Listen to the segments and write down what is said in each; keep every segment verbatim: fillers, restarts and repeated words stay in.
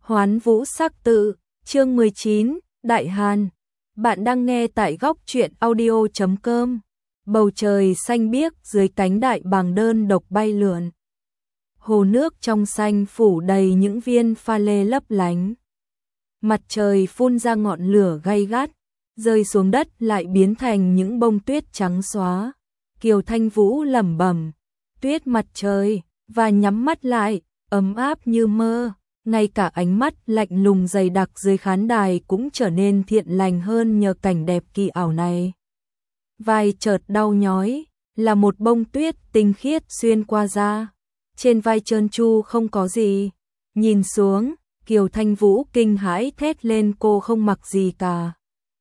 Hoán Vũ Sắc Tự, chương mười chín, Đại Hàn. Bạn đang nghe tại góc truyện audio chấm com. Bầu trời xanh biếc dưới cánh đại bàng đơn độc bay lượn. Hồ nước trong xanh phủ đầy những viên pha lê lấp lánh. Mặt trời phun ra ngọn lửa gay gắt, rơi xuống đất lại biến thành những bông tuyết trắng xóa. Kiều Thanh Vũ lẩm bẩm, tuyết mặt trời, và nhắm mắt lại, ấm áp như mơ. Ngay cả ánh mắt lạnh lùng dày đặc dưới khán đài cũng trở nên thiện lành hơn nhờ cảnh đẹp kỳ ảo này. Vai chợt đau nhói, là một bông tuyết tinh khiết xuyên qua da. Trên vai trơn tru không có gì. Nhìn xuống, Kiều Thanh Vũ kinh hãi thét lên, cô không mặc gì cả.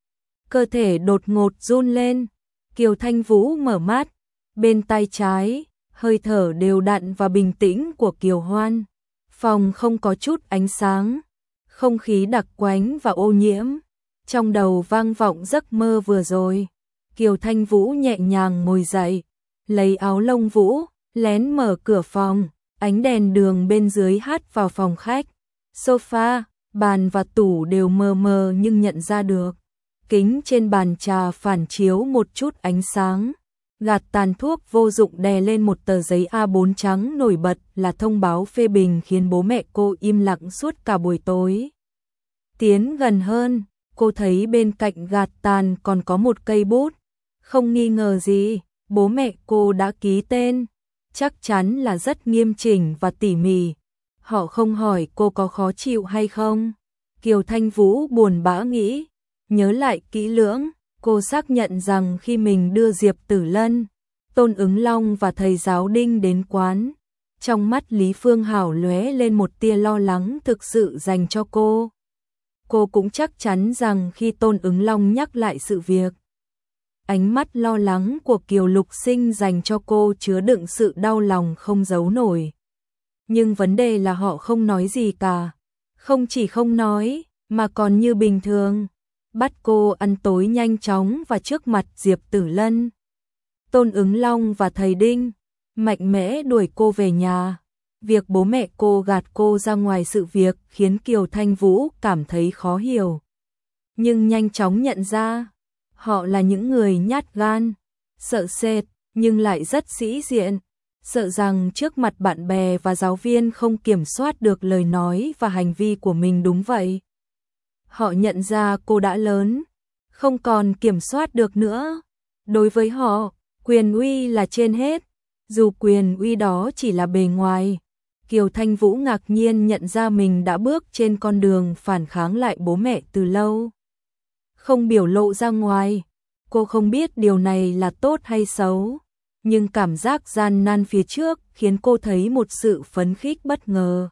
Cơ thể đột ngột run lên. Kiều Thanh Vũ mở mắt, bên tay trái, hơi thở đều đặn và bình tĩnh của Kiều Hoan. Phòng không có chút ánh sáng, không khí đặc quánh và ô nhiễm. Trong đầu vang vọng giấc mơ vừa rồi. Kiều Thanh Vũ nhẹ nhàng ngồi dậy, lấy áo lông vũ, lén mở cửa phòng. Ánh đèn đường bên dưới hắt vào phòng khách. Sofa, bàn và tủ đều mờ mờ nhưng nhận ra được. Kính trên bàn trà phản chiếu một chút ánh sáng. Gạt tàn thuốc vô dụng đè lên một tờ giấy A bốn trắng nổi bật là thông báo phê bình, khiến bố mẹ cô im lặng suốt cả buổi tối. Tiến gần hơn, cô thấy bên cạnh gạt tàn còn có một cây bút. Không nghi ngờ gì, bố mẹ cô đã ký tên. Chắc chắn là rất nghiêm chỉnh và tỉ mỉ. Họ không hỏi cô có khó chịu hay không. Kiều Thanh Vũ buồn bã nghĩ, nhớ lại kỹ lưỡng. Cô xác nhận rằng khi mình đưa Diệp Tử Lân, Tôn Ứng Long và thầy giáo Đinh đến quán, trong mắt Lý Phương Hảo lóe lên một tia lo lắng thực sự dành cho cô. Cô cũng chắc chắn rằng khi Tôn Ứng Long nhắc lại sự việc, ánh mắt lo lắng của Kiều Lục Sinh dành cho cô chứa đựng sự đau lòng không giấu nổi. Nhưng vấn đề là họ không nói gì cả. Không chỉ không nói, mà còn như bình thường. Bắt cô ăn tối nhanh chóng và trước mặt Diệp Tử Lân, Tôn Ứng Long và thầy Đinh, mạnh mẽ đuổi cô về nhà. Việc bố mẹ cô gạt cô ra ngoài sự việc khiến Kiều Thanh Vũ cảm thấy khó hiểu. Nhưng nhanh chóng nhận ra, họ là những người nhát gan, sợ sệt, nhưng lại rất sĩ diện. Sợ rằng trước mặt bạn bè và giáo viên không kiểm soát được lời nói và hành vi của mình. Đúng vậy. Họ nhận ra cô đã lớn, không còn kiểm soát được nữa. Đối với họ, quyền uy là trên hết, dù quyền uy đó chỉ là bề ngoài. Kiều Thanh Vũ ngạc nhiên nhận ra mình đã bước trên con đường phản kháng lại bố mẹ từ lâu. Không biểu lộ ra ngoài, cô không biết điều này là tốt hay xấu, nhưng cảm giác gian nan phía trước khiến cô thấy một sự phấn khích bất ngờ.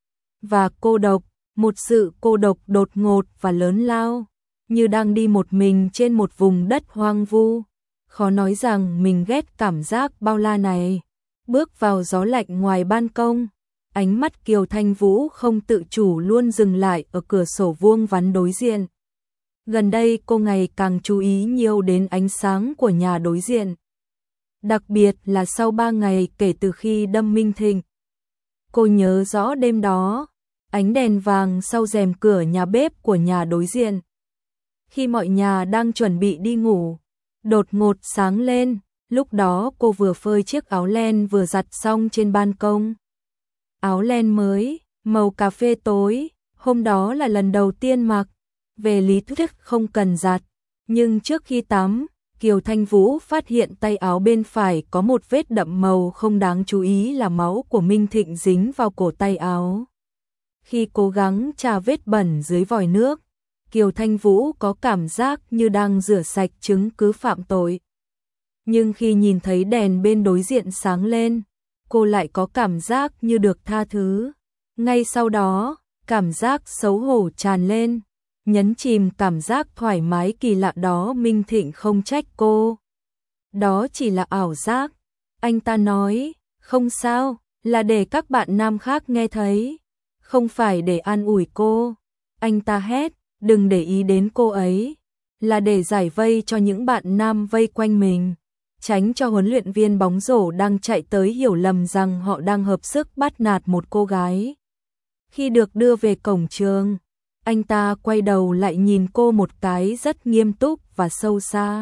Và cô độc. Một sự cô độc đột ngột và lớn lao, như đang đi một mình trên một vùng đất hoang vu. Khó nói rằng mình ghét cảm giác bao la này. Bước vào gió lạnh ngoài ban công, ánh mắt Kiều Thanh Vũ không tự chủ luôn dừng lại ở cửa sổ vuông vắn đối diện. Gần đây cô ngày càng chú ý nhiều đến ánh sáng của nhà đối diện. Đặc biệt là sau ba ngày kể từ khi đâm Minh Thịnh. Cô nhớ rõ đêm đó, ánh đèn vàng sau rèm cửa nhà bếp của nhà đối diện. Khi mọi nhà đang chuẩn bị đi ngủ, đột ngột sáng lên, lúc đó cô vừa phơi chiếc áo len vừa giặt xong trên ban công. Áo len mới, màu cà phê tối, hôm đó là lần đầu tiên mặc, về lý thuyết không cần giặt. Nhưng trước khi tắm, Kiều Thanh Vũ phát hiện tay áo bên phải có một vết đậm màu không đáng chú ý là máu của Minh Thịnh dính vào cổ tay áo. Khi cố gắng chà vết bẩn dưới vòi nước, Kiều Thanh Vũ có cảm giác như đang rửa sạch chứng cứ phạm tội. Nhưng khi nhìn thấy đèn bên đối diện sáng lên, cô lại có cảm giác như được tha thứ. Ngay sau đó, cảm giác xấu hổ tràn lên, nhấn chìm cảm giác thoải mái kỳ lạ đó. Minh Thịnh không trách cô. Đó chỉ là ảo giác. Anh ta nói, không sao, là để các bạn nam khác nghe thấy. Không phải để an ủi cô. Anh ta hét, đừng để ý đến cô ấy. Là để giải vây cho những bạn nam vây quanh mình. Tránh cho huấn luyện viên bóng rổ đang chạy tới hiểu lầm rằng họ đang hợp sức bắt nạt một cô gái. Khi được đưa về cổng trường, anh ta quay đầu lại nhìn cô một cái rất nghiêm túc và sâu xa.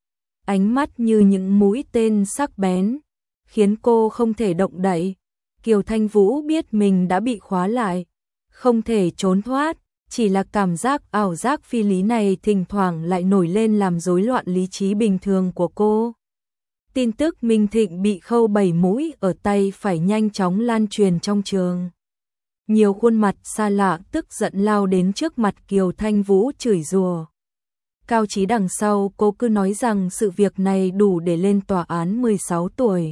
Ánh mắt như những mũi tên sắc bén, khiến cô không thể động đậy. Kiều Thanh Vũ biết mình đã bị khóa lại, không thể trốn thoát, chỉ là cảm giác ảo giác phi lý này thỉnh thoảng lại nổi lên làm rối loạn lý trí bình thường của cô. Tin tức Minh Thịnh bị khâu bảy mũi ở tay phải nhanh chóng lan truyền trong trường. Nhiều khuôn mặt xa lạ tức giận lao đến trước mặt Kiều Thanh Vũ chửi rủa. Cao Chí đằng sau cô cứ nói rằng sự việc này đủ để lên tòa án mười sáu tuổi.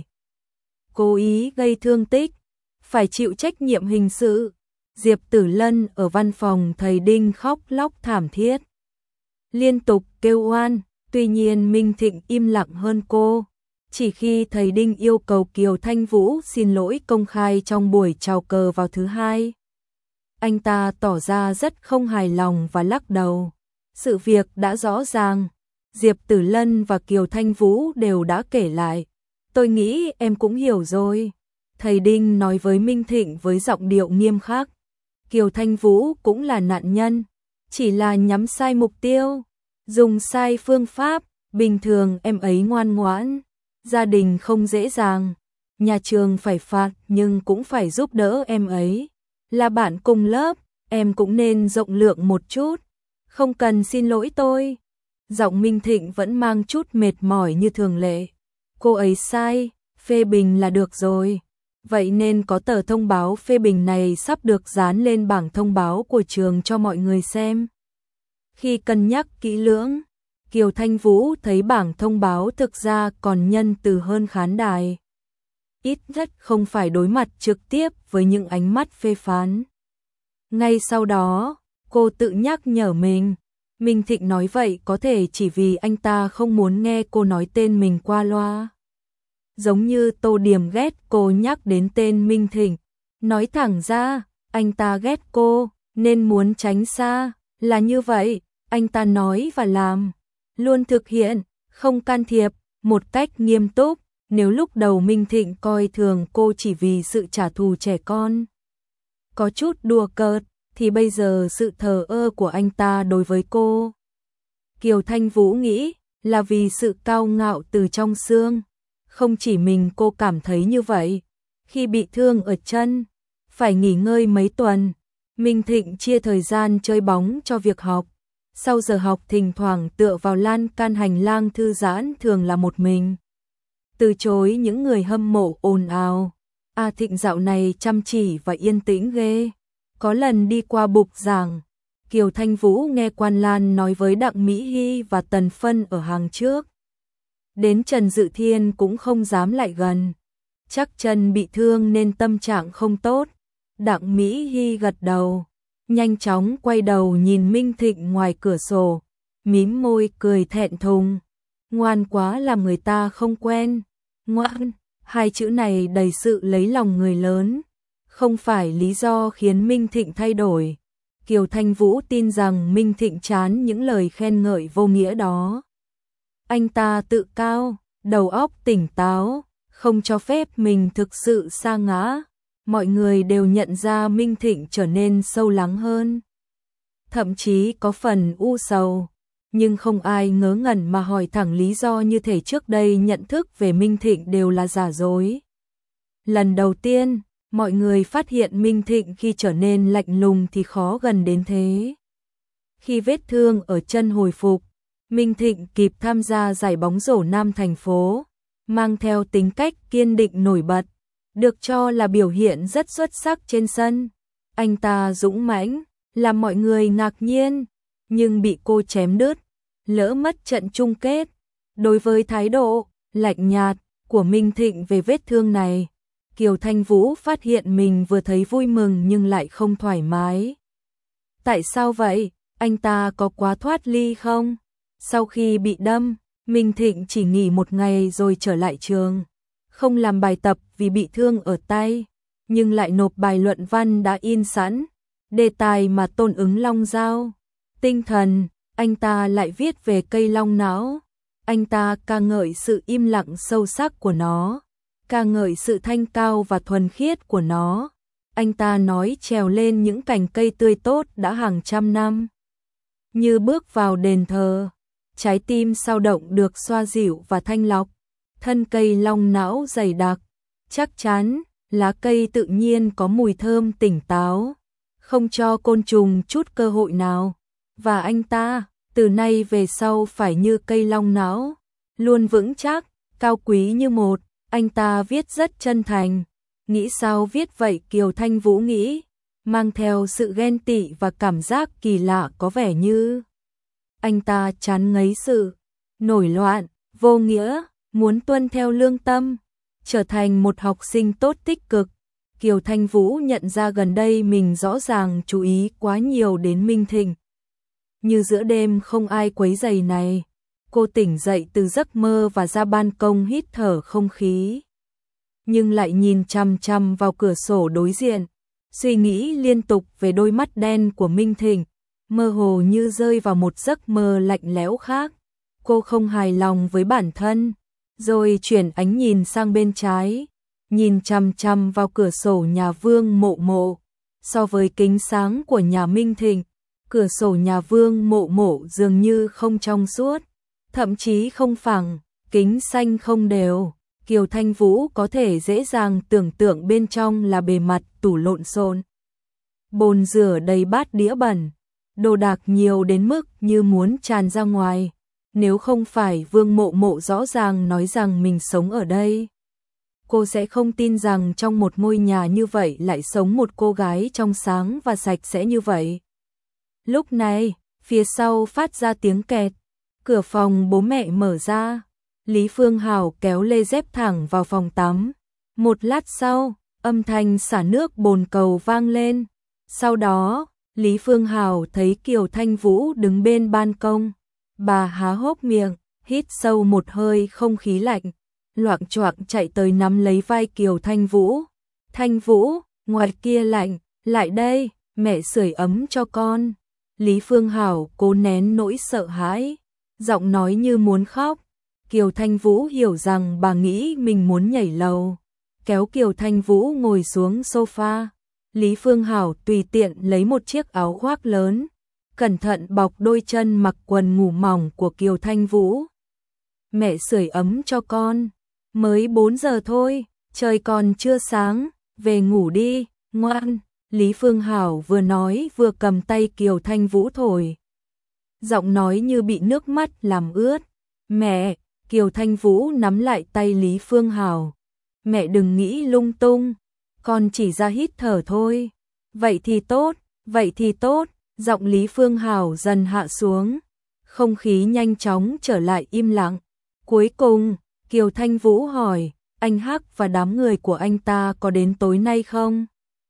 Cố ý gây thương tích, phải chịu trách nhiệm hình sự. Diệp Tử Lân ở văn phòng thầy Đinh khóc lóc thảm thiết, liên tục kêu oan, tuy nhiên Minh Thịnh im lặng hơn cô. Chỉ khi thầy Đinh yêu cầu Kiều Thanh Vũ xin lỗi công khai trong buổi chào cờ vào thứ hai, anh ta tỏ ra rất không hài lòng và lắc đầu. Sự việc đã rõ ràng, Diệp Tử Lân và Kiều Thanh Vũ đều đã kể lại. Tôi nghĩ em cũng hiểu rồi, thầy Đinh nói với Minh Thịnh với giọng điệu nghiêm khắc. Kiều Thanh Vũ cũng là nạn nhân, chỉ là nhắm sai mục tiêu, dùng sai phương pháp. Bình thường em ấy ngoan ngoãn, gia đình không dễ dàng, nhà trường phải phạt nhưng cũng phải giúp đỡ em ấy. Là bạn cùng lớp, em cũng nên rộng lượng một chút, không cần xin lỗi tôi. Giọng Minh Thịnh vẫn mang chút mệt mỏi như thường lệ. Cô ấy sai, phê bình là được rồi. Vậy nên có tờ thông báo phê bình này sắp được dán lên bảng thông báo của trường cho mọi người xem. Khi cân nhắc kỹ lưỡng, Kiều Thanh Vũ thấy bảng thông báo thực ra còn nhân từ hơn khán đài. Ít nhất không phải đối mặt trực tiếp với những ánh mắt phê phán. Ngay sau đó, cô tự nhắc nhở mình. Minh Thịnh nói vậy có thể chỉ vì anh ta không muốn nghe cô nói tên mình qua loa. Giống như Tô Điểm ghét cô nhắc đến tên Minh Thịnh. Nói thẳng ra, anh ta ghét cô, nên muốn tránh xa. Là như vậy, anh ta nói và làm. Luôn thực hiện, không can thiệp, một cách nghiêm túc. Nếu lúc đầu Minh Thịnh coi thường cô chỉ vì sự trả thù trẻ con, có chút đùa cợt, thì bây giờ sự thờ ơ của anh ta đối với cô, Kiều Thanh Vũ nghĩ là vì sự cao ngạo từ trong xương. Không chỉ mình cô cảm thấy như vậy. Khi bị thương ở chân, phải nghỉ ngơi mấy tuần, Minh Thịnh chia thời gian chơi bóng cho việc học. Sau giờ học thỉnh thoảng tựa vào lan can hành lang thư giãn, thường là một mình. Từ chối những người hâm mộ ồn ào. A Thịnh dạo này chăm chỉ và yên tĩnh ghê. Có lần đi qua bục giảng, Kiều Thanh Vũ nghe Quan Lan nói với Đặng Mỹ Hy và Tần Phân ở hàng trước. Đến Trần Dự Thiên cũng không dám lại gần. Chắc chân bị thương nên tâm trạng không tốt. Đặng Mỹ Hy gật đầu, nhanh chóng quay đầu nhìn Minh Thịnh ngoài cửa sổ, mím môi cười thẹn thùng. Ngoan quá làm người ta không quen. Ngoan, hai chữ này đầy sự lấy lòng người lớn, không phải lý do khiến Minh Thịnh thay đổi. Kiều Thanh Vũ tin rằng Minh Thịnh chán những lời khen ngợi vô nghĩa đó. Anh ta tự cao, đầu óc tỉnh táo, không cho phép mình thực sự sa ngã. Mọi người đều nhận ra Minh Thịnh trở nên sâu lắng hơn, thậm chí có phần u sầu, nhưng không ai ngớ ngẩn mà hỏi thẳng lý do, như thể trước đây nhận thức về Minh Thịnh đều là giả dối. Lần đầu tiên, mọi người phát hiện Minh Thịnh khi trở nên lạnh lùng thì khó gần đến thế. Khi vết thương ở chân hồi phục, Minh Thịnh kịp tham gia giải bóng rổ nam thành phố, mang theo tính cách kiên định nổi bật, được cho là biểu hiện rất xuất sắc trên sân. Anh ta dũng mãnh, làm mọi người ngạc nhiên, nhưng bị cô chém đứt, lỡ mất trận chung kết. Đối với thái độ lạnh nhạt của Minh Thịnh về vết thương này, Kiều Thanh Vũ phát hiện mình vừa thấy vui mừng nhưng lại không thoải mái. Tại sao vậy? Anh ta có quá thoát ly không? Sau khi bị đâm, Minh Thịnh chỉ nghỉ một ngày rồi trở lại trường, không làm bài tập vì bị thương ở tay, nhưng lại nộp bài luận văn đã in sẵn, đề tài mà tôn ứng long dao. Tinh thần, anh ta lại viết về cây long não. Anh ta ca ngợi sự im lặng sâu sắc của nó, ca ngợi sự thanh cao và thuần khiết của nó. Anh ta nói trèo lên những cành cây tươi tốt đã hàng trăm năm. Như bước vào đền thờ, trái tim sao động được xoa dịu và thanh lọc, thân cây long não dày đặc, chắc chắn, lá cây tự nhiên có mùi thơm tỉnh táo, không cho côn trùng chút cơ hội nào. Và anh ta, từ nay về sau phải như cây long não, luôn vững chắc, cao quý như một. Anh ta viết rất chân thành. Nghĩ sao viết vậy? Kiều Thanh Vũ nghĩ, mang theo sự ghen tị và cảm giác kỳ lạ, có vẻ như anh ta chán ngấy sự nổi loạn, vô nghĩa, muốn tuân theo lương tâm, trở thành một học sinh tốt tích cực. Kiều Thanh Vũ nhận ra gần đây mình rõ ràng chú ý quá nhiều đến Minh Thịnh. Như giữa đêm không ai quấy rầy này, cô tỉnh dậy từ giấc mơ và ra ban công hít thở không khí. Nhưng lại nhìn chằm chằm vào cửa sổ đối diện, suy nghĩ liên tục về đôi mắt đen của Minh Thịnh, mơ hồ như rơi vào một giấc mơ lạnh lẽo khác. Cô không hài lòng với bản thân, rồi chuyển ánh nhìn sang bên trái, nhìn chằm chằm vào cửa sổ nhà Vương Mộ Mộ. So với kính sáng của nhà Minh Thịnh, cửa sổ nhà Vương Mộ Mộ dường như không trong suốt, thậm chí không phẳng, kính xanh không đều. Kiều Thanh Vũ có thể dễ dàng tưởng tượng bên trong là bề mặt tủ lộn xộn, bồn rửa đầy bát đĩa bẩn, đồ đạc nhiều đến mức như muốn tràn ra ngoài. Nếu không phải Vương Mộ Mộ rõ ràng nói rằng mình sống ở đây, cô sẽ không tin rằng trong một ngôi nhà như vậy lại sống một cô gái trong sáng và sạch sẽ như vậy. Lúc này, phía sau phát ra tiếng kẹt, cửa phòng bố mẹ mở ra. Lý Phương Hảo kéo Lê dép thẳng vào phòng tắm. Một lát sau, âm thanh xả nước bồn cầu vang lên. Sau đó, Lý Phương Hảo thấy Kiều Thanh Vũ đứng bên ban công. Bà há hốc miệng, hít sâu một hơi không khí lạnh, loạng choạng chạy tới nắm lấy vai Kiều Thanh Vũ. Thanh Vũ, ngoài kia lạnh, lại đây, mẹ sưởi ấm cho con. Lý Phương Hảo cố nén nỗi sợ hãi, giọng nói như muốn khóc. Kiều Thanh Vũ hiểu rằng bà nghĩ mình muốn nhảy lầu, kéo Kiều Thanh Vũ ngồi xuống sofa. Lý Phương Hảo tùy tiện lấy một chiếc áo khoác lớn, cẩn thận bọc đôi chân mặc quần ngủ mỏng của Kiều Thanh Vũ. Mẹ sưởi ấm cho con, mới bốn giờ thôi, trời còn chưa sáng, về ngủ đi, ngoan. Lý Phương Hảo vừa nói vừa cầm tay Kiều Thanh Vũ thổi, giọng nói như bị nước mắt làm ướt. Mẹ. Kiều Thanh Vũ nắm lại tay Lý Phương Hảo. Mẹ đừng nghĩ lung tung, con chỉ ra hít thở thôi. Vậy thì tốt, vậy thì tốt. Giọng Lý Phương Hảo dần hạ xuống, không khí nhanh chóng trở lại im lặng. Cuối cùng, Kiều Thanh Vũ hỏi, anh Hắc và đám người của anh ta có đến tối nay không?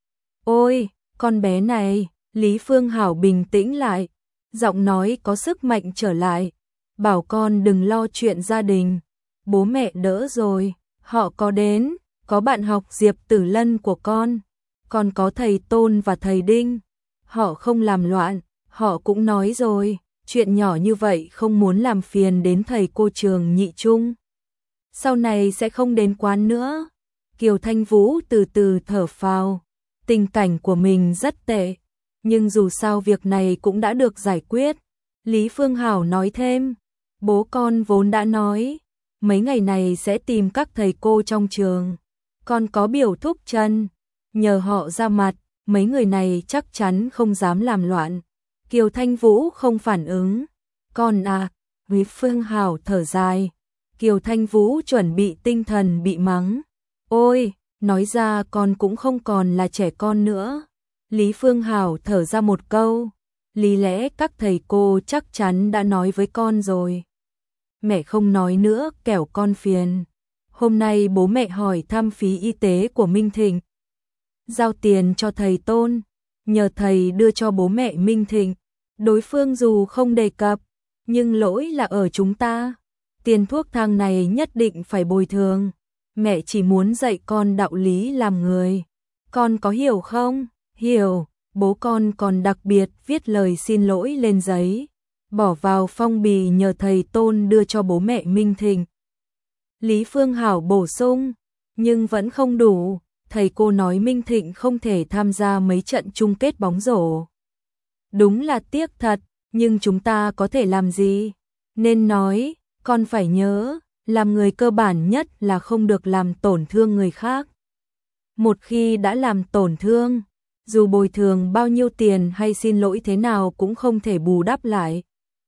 Ôi, con bé này, Lý Phương Hảo bình tĩnh lại, giọng nói có sức mạnh trở lại. Bảo con đừng lo chuyện gia đình, bố mẹ đỡ rồi, họ có đến, có bạn học Diệp Tử Lân của con, còn có thầy Tôn và thầy Đinh, họ không làm loạn, họ cũng nói rồi, chuyện nhỏ như vậy không muốn làm phiền đến thầy cô trường nhị trung. Sau này sẽ không đến quán nữa. Kiều Thanh Vũ từ từ thở phào, tình cảnh của mình rất tệ, nhưng dù sao việc này cũng đã được giải quyết. Lý Phương Hảo nói thêm, bố con vốn đã nói, mấy ngày này sẽ tìm các thầy cô trong trường, con có biểu thúc chân, nhờ họ ra mặt, mấy người này chắc chắn không dám làm loạn. Kiều Thanh Vũ không phản ứng, con à, Lý Phương Hảo thở dài. Kiều Thanh Vũ chuẩn bị tinh thần bị mắng, ôi, nói ra con cũng không còn là trẻ con nữa. Lý Phương Hảo thở ra một câu, lý lẽ các thầy cô chắc chắn đã nói với con rồi. Mẹ không nói nữa kẻo con phiền. Hôm nay bố mẹ hỏi thăm phí y tế của Minh Thịnh, giao tiền cho thầy Tôn, nhờ thầy đưa cho bố mẹ Minh Thịnh. Đối phương dù không đề cập, nhưng lỗi là ở chúng ta. Tiền thuốc thang này nhất định phải bồi thường. Mẹ chỉ muốn dạy con đạo lý làm người. Con có hiểu không? Hiểu. Bố con còn đặc biệt viết lời xin lỗi lên giấy, bỏ vào phong bì nhờ thầy Tôn đưa cho bố mẹ Minh Thịnh. Lý Phương Hảo bổ sung, nhưng vẫn không đủ. thầy cô nói Minh Thịnh không thể tham gia mấy trận chung kết bóng rổ. Đúng là tiếc thật, nhưng chúng ta có thể làm gì? Nên nói, con phải nhớ, làm người cơ bản nhất là không được làm tổn thương người khác. Một khi đã làm tổn thương, dù bồi thường bao nhiêu tiền hay xin lỗi thế nào cũng không thể bù đắp lại.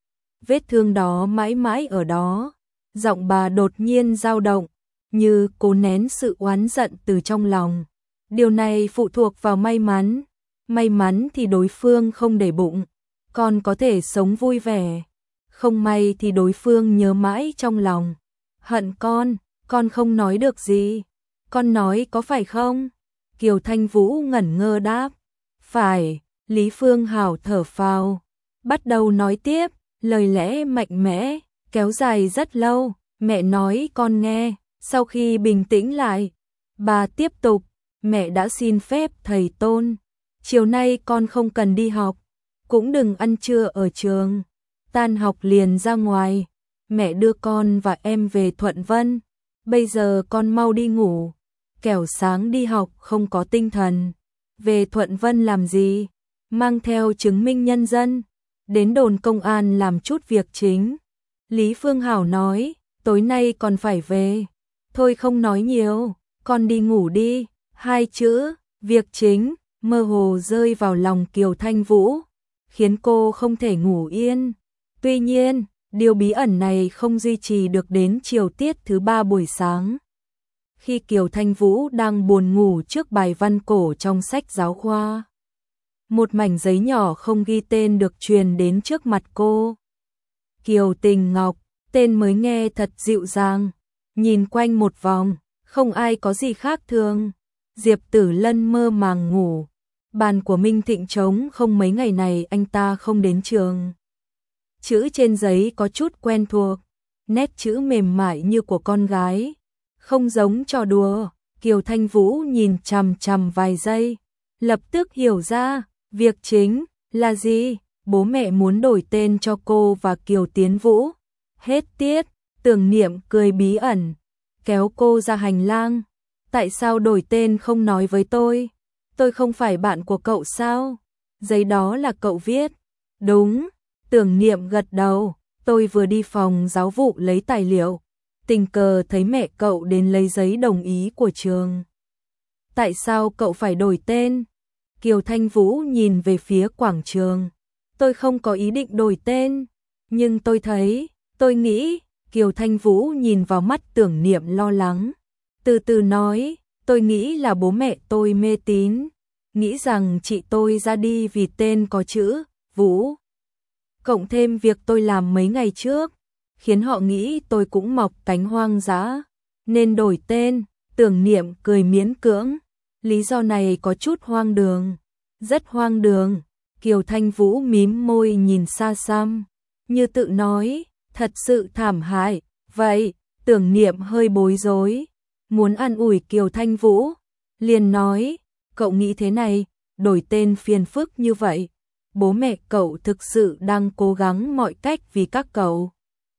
Vết thương đó mãi mãi ở đó. Giọng bà đột nhiên dao động, như cố nén sự oán giận từ trong lòng. Điều này phụ thuộc vào may mắn. May mắn thì đối phương không để bụng, con có thể sống vui vẻ. Không may thì đối phương nhớ mãi trong lòng. Hận con, con không nói được gì. Con nói có phải không? Kiều Thanh Vũ ngẩn ngơ đáp. Phải, Lý Phương Hảo thở phào. Bắt đầu nói tiếp, lời lẽ mạnh mẽ, kéo dài rất lâu. Mẹ nói con nghe, sau khi bình tĩnh lại, bà tiếp tục, mẹ đã xin phép thầy Tôn. Chiều nay con không cần đi học, cũng đừng ăn trưa ở trường. Tan học liền ra ngoài, mẹ đưa con và em về Thuận Vân. Bây giờ con mau đi ngủ, kẻo sáng đi học không có tinh thần. Về Thuận Vân làm gì? Mang theo chứng minh nhân dân, đến đồn công an làm chút việc chính. Lý Phương Hảo nói, tối nay còn phải về. Thôi không nói nhiều, con đi ngủ đi. Hai chữ, việc chính, mơ hồ rơi vào lòng Kiều Thanh Vũ, khiến cô không thể ngủ yên. Tuy nhiên, điều bí ẩn này không duy trì được đến chiều tiết thứ ba buổi sáng. Khi Kiều Thanh Vũ đang buồn ngủ trước bài văn cổ trong sách giáo khoa, một mảnh giấy nhỏ không ghi tên được truyền đến trước mặt cô. Kiều Tình Ngọc, tên mới nghe thật dịu dàng. Nhìn quanh một vòng, không ai có gì khác thường. Diệp Tử Lân mơ màng ngủ. Bàn của Minh Thịnh trống không, mấy ngày này anh ta không đến trường. Chữ trên giấy có chút quen thuộc, nét chữ mềm mại như của con gái, không giống trò đùa. Kiều Thanh Vũ nhìn chằm chằm vài giây, lập tức hiểu ra, việc chính là gì? Bố mẹ muốn đổi tên cho cô và Kiều Tiến Vũ. Hết tiết, Tưởng Niệm cười bí ẩn, kéo cô ra hành lang. Tại sao đổi tên không nói với tôi? Tôi không phải bạn của cậu sao? Giấy đó là cậu viết. Đúng, Tưởng Niệm gật đầu. Tôi vừa đi phòng giáo vụ lấy tài liệu, tình cờ thấy mẹ cậu đến lấy giấy đồng ý của trường. Tại sao cậu phải đổi tên? Kiều Thanh Vũ nhìn về phía quảng trường. Tôi không có ý định đổi tên, nhưng tôi thấy, tôi nghĩ. Kiều Thanh Vũ nhìn vào mắt Tưởng Niệm lo lắng, từ từ nói, tôi nghĩ là bố mẹ tôi mê tín, nghĩ rằng chị tôi ra đi vì tên có chữ Vũ. Cộng thêm việc tôi làm mấy ngày trước, khiến họ nghĩ tôi cũng mọc cánh hoang dã, nên đổi tên. Tưởng Niệm cười miễn cưỡng, lý do này có chút hoang đường, rất hoang đường. Kiều Thanh Vũ mím môi nhìn xa xăm, như tự nói, thật sự thảm hại. Vậy, Tưởng Niệm hơi bối rối, muốn an ủi Kiều Thanh Vũ, liền nói, cậu nghĩ thế này, đổi tên phiền phức như vậy, bố mẹ cậu thực sự đang cố gắng mọi cách vì các cậu.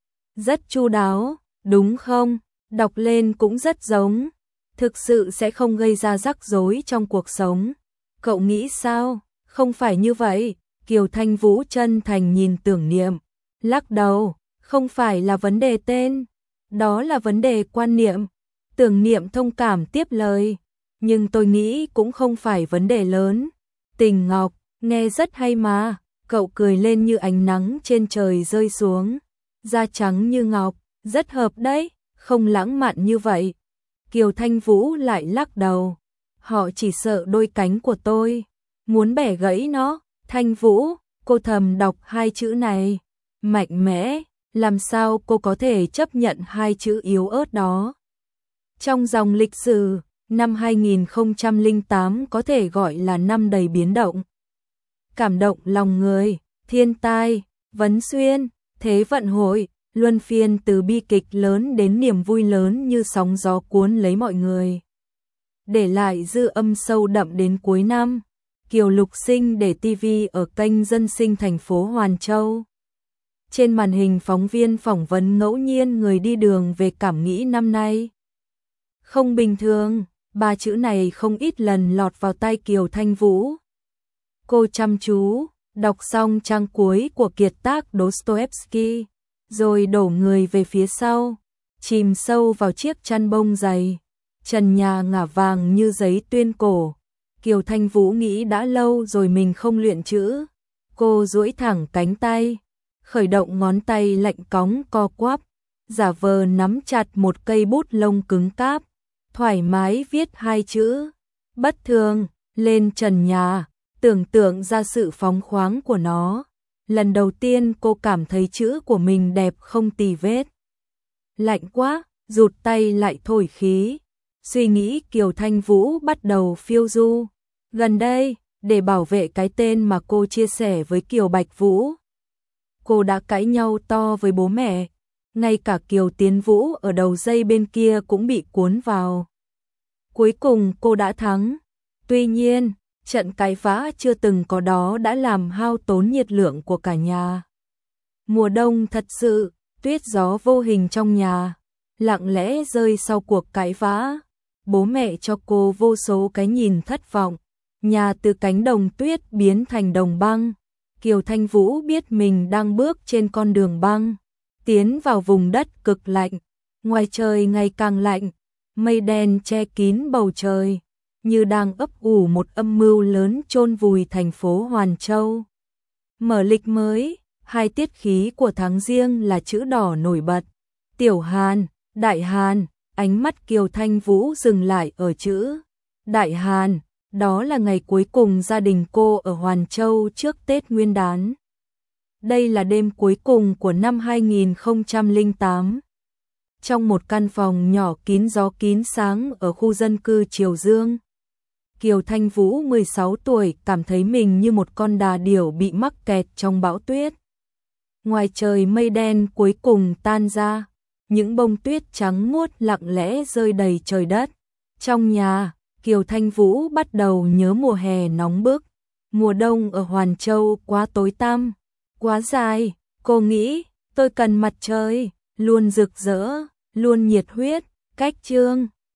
Rất chu đáo, đúng không? Đọc lên cũng rất giống, thực sự sẽ không gây ra rắc rối trong cuộc sống. Cậu nghĩ sao? Không phải như vậy. Kiều Thanh Vũ chân thành nhìn Tưởng Niệm, lắc đầu, không phải là vấn đề tên, đó là vấn đề quan niệm. Tưởng Niệm thông cảm tiếp lời, nhưng tôi nghĩ cũng không phải vấn đề lớn. Tình Ngọc, nghe rất hay mà. Cậu cười lên như ánh nắng trên trời rơi xuống, da trắng như ngọc, rất hợp đấy, không lãng mạn như vậy. Kiều Thanh Vũ lại lắc đầu, họ chỉ sợ đôi cánh của tôi, muốn bẻ gãy nó. Thanh Vũ, cô thầm đọc hai chữ này, mạnh mẽ, làm sao cô có thể chấp nhận hai chữ yếu ớt đó? Trong dòng lịch sử, năm hai nghìn không trăm lẻ tám có thể gọi là năm đầy biến động. Cảm động lòng người, thiên tai, vấn xuyên, thế vận hội, luân phiên từ bi kịch lớn đến niềm vui lớn như sóng gió cuốn lấy mọi người. Để lại dư âm sâu đậm đến cuối năm, Kiều Lục Sinh để ti vi ở kênh Dân Sinh thành phố Hoàn Châu. Trên màn hình phóng viên phỏng vấn ngẫu nhiên người đi đường về cảm nghĩ năm nay. Không bình thường, Ba chữ này không ít lần lọt vào tai Kiều Thanh Vũ. Cô chăm chú đọc xong trang cuối của kiệt tác Dostoevsky, rồi đổ người về phía sau, chìm sâu vào chiếc chăn bông dày, trần nhà ngả vàng như giấy tuyên cổ. Kiều Thanh Vũ nghĩ đã lâu rồi mình không luyện chữ. Cô duỗi thẳng cánh tay, khởi động ngón tay lạnh cóng co quắp, giả vờ nắm chặt một cây bút lông cứng cáp, thoải mái viết hai chữ bất thường lên trần nhà, tưởng tượng ra sự phóng khoáng của nó. Lần đầu tiên cô cảm thấy chữ của mình đẹp không tì vết. Lạnh quá, rụt tay lại thổi khí. Suy nghĩ Kiều Thanh Vũ bắt đầu phiêu du. Gần đây, để bảo vệ cái tên mà cô chia sẻ với Kiều Bạch Vũ, cô đã cãi nhau to với bố mẹ. Ngay cả Kiều Tiến Vũ ở đầu dây bên kia cũng bị cuốn vào. Cuối cùng cô đã thắng. Tuy nhiên, trận cãi vã chưa từng có đó đã làm hao tốn nhiệt lượng của cả nhà. Mùa đông thật sự, tuyết gió vô hình trong nhà, lặng lẽ rơi sau cuộc cãi vã. Bố mẹ cho cô vô số cái nhìn thất vọng. Nhà từ cánh đồng tuyết biến thành đồng băng. Kiều Thanh Vũ biết mình đang bước trên con đường băng, tiến vào vùng đất cực lạnh. Ngoài trời ngày càng lạnh, mây đen che kín bầu trời, như đang ấp ủ một âm mưu lớn chôn vùi thành phố Hoàn Châu. Mở lịch mới, hai tiết khí của tháng Giêng là chữ đỏ nổi bật. Tiểu Hàn, Đại Hàn, ánh mắt Kiều Thanh Vũ dừng lại ở chữ Đại Hàn. Đó là ngày cuối cùng gia đình cô ở Hoàn Châu trước Tết Nguyên đán. Đây là đêm cuối cùng của năm hai nghìn không trăm lẻ tám. Trong một căn phòng nhỏ kín gió kín sáng ở khu dân cư Triều Dương, Kiều Thanh Vũ mười sáu tuổi cảm thấy mình như một con đà điểu bị mắc kẹt trong bão tuyết. Ngoài trời mây đen cuối cùng tan ra, những bông tuyết trắng muốt lặng lẽ rơi đầy trời đất. Trong nhà, Kiều Thanh Vũ bắt đầu nhớ mùa hè nóng bức. Mùa đông ở Hoàn Châu quá tối tăm, quá dài. Cô nghĩ, tôi cần mặt trời, luôn rực rỡ, luôn nhiệt huyết. Cách chương